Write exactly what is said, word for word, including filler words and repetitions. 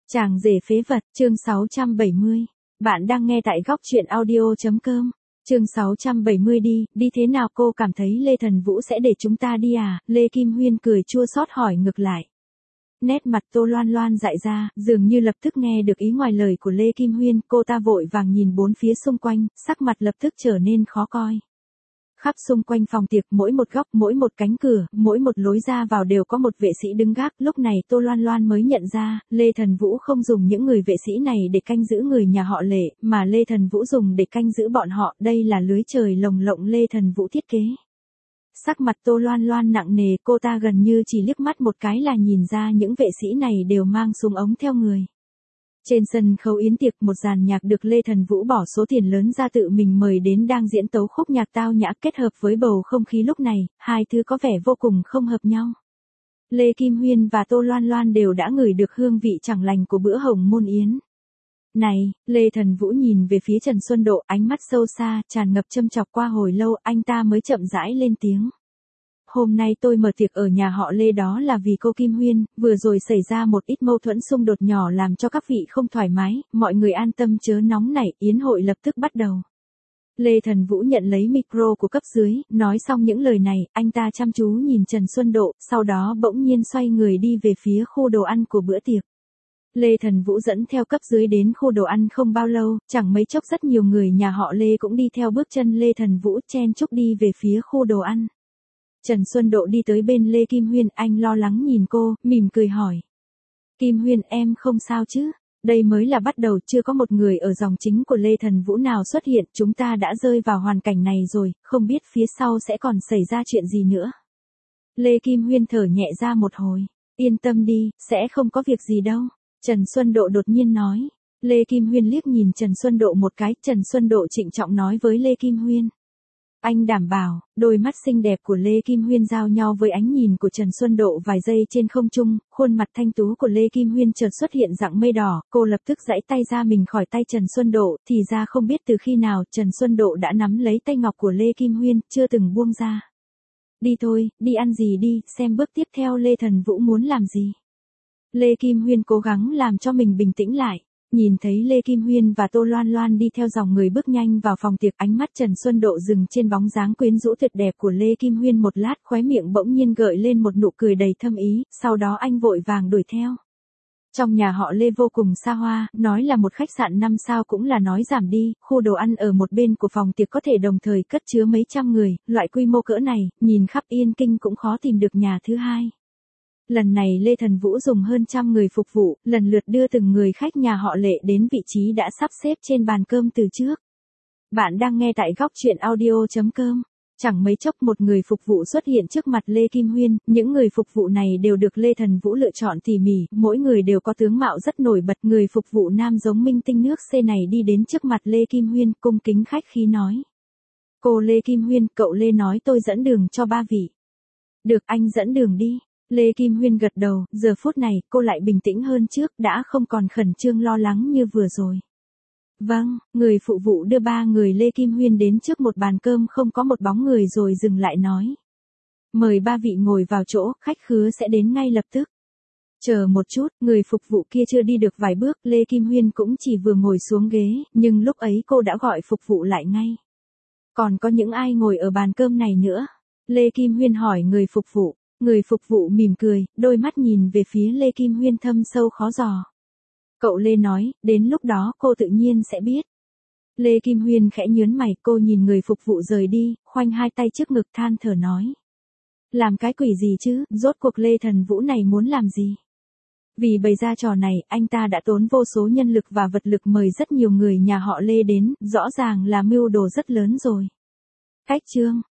Chàng rể phế vật, chương sáu trăm bảy mươi. Bạn đang nghe tại góc truyện audio.com. Chương sáu trăm bảy mươi đi, đi thế nào cô cảm thấy Lê Thần Vũ sẽ để chúng ta đi à? Lê Kim Huyên cười chua xót hỏi ngược lại. Nét mặt Tô Loan Loan dại ra, dường như lập tức nghe được ý ngoài lời của Lê Kim Huyên, cô ta vội vàng nhìn bốn phía xung quanh, sắc mặt lập tức trở nên khó coi. Khắp xung quanh phòng tiệc, mỗi một góc, mỗi một cánh cửa, mỗi một lối ra vào đều có một vệ sĩ đứng gác. Lúc này Tô Loan Loan mới nhận ra, Lê Thần Vũ không dùng những người vệ sĩ này để canh giữ người nhà họ Lê, mà Lê Thần Vũ dùng để canh giữ bọn họ. Đây là lưới trời lồng lộng Lê Thần Vũ thiết kế. Sắc mặt Tô Loan Loan nặng nề, cô ta gần như chỉ liếc mắt một cái là nhìn ra những vệ sĩ này đều mang súng ống theo người. Trên sân khấu yến tiệc, một dàn nhạc được Lê Thần Vũ bỏ số tiền lớn ra tự mình mời đến đang diễn tấu khúc nhạc tao nhã, kết hợp với bầu không khí lúc này, hai thứ có vẻ vô cùng không hợp nhau. Lê Kim Huyên và Tô Loan Loan đều đã ngửi được hương vị chẳng lành của bữa hồng môn yến. Này, Lê Thần Vũ nhìn về phía Trần Xuân Độ, ánh mắt sâu xa, tràn ngập châm chọc. Qua hồi lâu, anh ta mới chậm rãi lên tiếng. Hôm nay tôi mở tiệc ở nhà họ Lê đó là vì cô Kim Huyên, vừa rồi xảy ra một ít mâu thuẫn xung đột nhỏ làm cho các vị không thoải mái, mọi người an tâm chớ nóng nảy, yến hội lập tức bắt đầu. Lê Thần Vũ nhận lấy micro của cấp dưới, nói xong những lời này, anh ta chăm chú nhìn Trần Xuân Độ, sau đó bỗng nhiên xoay người đi về phía khu đồ ăn của bữa tiệc. Lê Thần Vũ dẫn theo cấp dưới đến khu đồ ăn không bao lâu, chẳng mấy chốc rất nhiều người nhà họ Lê cũng đi theo bước chân Lê Thần Vũ chen chúc đi về phía khu đồ ăn. Trần Xuân Độ đi tới bên Lê Kim Huyên, anh lo lắng nhìn cô, mỉm cười hỏi. Kim Huyên, em không sao chứ? Đây mới là bắt đầu, chưa có một người ở dòng chính của Lê Thần Vũ nào xuất hiện, chúng ta đã rơi vào hoàn cảnh này rồi, không biết phía sau sẽ còn xảy ra chuyện gì nữa. Lê Kim Huyên thở nhẹ ra một hồi. Yên tâm đi, sẽ không có việc gì đâu. Trần Xuân Độ đột nhiên nói. Lê Kim Huyên liếc nhìn Trần Xuân Độ một cái, Trần Xuân Độ trịnh trọng nói với Lê Kim Huyên. Anh đảm bảo. Đôi mắt xinh đẹp của Lê Kim Huyên giao nhau với ánh nhìn của Trần Xuân Độ vài giây trên không trung, khuôn mặt thanh tú của Lê Kim Huyên chợt xuất hiện dạng mây đỏ, cô lập tức giãy tay ra mình khỏi tay Trần Xuân Độ, thì ra không biết từ khi nào Trần Xuân Độ đã nắm lấy tay ngọc của Lê Kim Huyên, chưa từng buông ra. Đi thôi, đi ăn gì đi, xem bước tiếp theo Lê Thần Vũ muốn làm gì. Lê Kim Huyên cố gắng làm cho mình bình tĩnh lại. Nhìn thấy Lê Kim Huyên và Tô Loan Loan đi theo dòng người bước nhanh vào phòng tiệc, ánh mắt Trần Xuân Độ dừng trên bóng dáng quyến rũ tuyệt đẹp của Lê Kim Huyên một lát, khóe miệng bỗng nhiên gợi lên một nụ cười đầy thâm ý, sau đó anh vội vàng đuổi theo. Trong nhà họ Lê vô cùng xa hoa, nói là một khách sạn năm sao cũng là nói giảm đi, khu đồ ăn ở một bên của phòng tiệc có thể đồng thời cất chứa mấy trăm người, loại quy mô cỡ này, nhìn khắp Yên Kinh cũng khó tìm được nhà thứ hai. Lần này Lê Thần Vũ dùng hơn trăm người phục vụ, lần lượt đưa từng người khách nhà họ Lệ đến vị trí đã sắp xếp trên bàn cơm từ trước. Bạn đang nghe tại góc truyện audio.com. Chẳng mấy chốc một người phục vụ xuất hiện trước mặt Lê Kim Huyên, những người phục vụ này đều được Lê Thần Vũ lựa chọn tỉ mỉ, mỗi người đều có tướng mạo rất nổi bật. Người phục vụ nam giống minh tinh nước C này đi đến trước mặt Lê Kim Huyên, cung kính khách khí nói. Cô Lê Kim Huyên, cậu Lê nói tôi dẫn đường cho ba vị. Được, anh dẫn đường đi. Lê Kim Huyên gật đầu, giờ phút này, cô lại bình tĩnh hơn trước, đã không còn khẩn trương lo lắng như vừa rồi. Vâng, người phụ vụ đưa ba người Lê Kim Huyên đến trước một bàn cơm không có một bóng người rồi dừng lại nói. Mời ba vị ngồi vào chỗ, khách khứa sẽ đến ngay lập tức. Chờ một chút, người phục vụ kia chưa đi được vài bước, Lê Kim Huyên cũng chỉ vừa ngồi xuống ghế, nhưng lúc ấy cô đã gọi phục vụ lại ngay. Còn có những ai ngồi ở bàn cơm này nữa? Lê Kim Huyên hỏi người phục vụ. Người phục vụ mỉm cười, đôi mắt nhìn về phía Lê Kim Huyên thâm sâu khó dò. Cậu Lê nói, đến lúc đó cô tự nhiên sẽ biết. Lê Kim Huyên khẽ nhớn mày, cô nhìn người phục vụ rời đi, khoanh hai tay trước ngực than thở nói. Làm cái quỷ gì chứ, rốt cuộc Lê Thần Vũ này muốn làm gì? Vì bày ra trò này, anh ta đã tốn vô số nhân lực và vật lực mời rất nhiều người nhà họ Lê đến, rõ ràng là mưu đồ rất lớn rồi. Cách chương.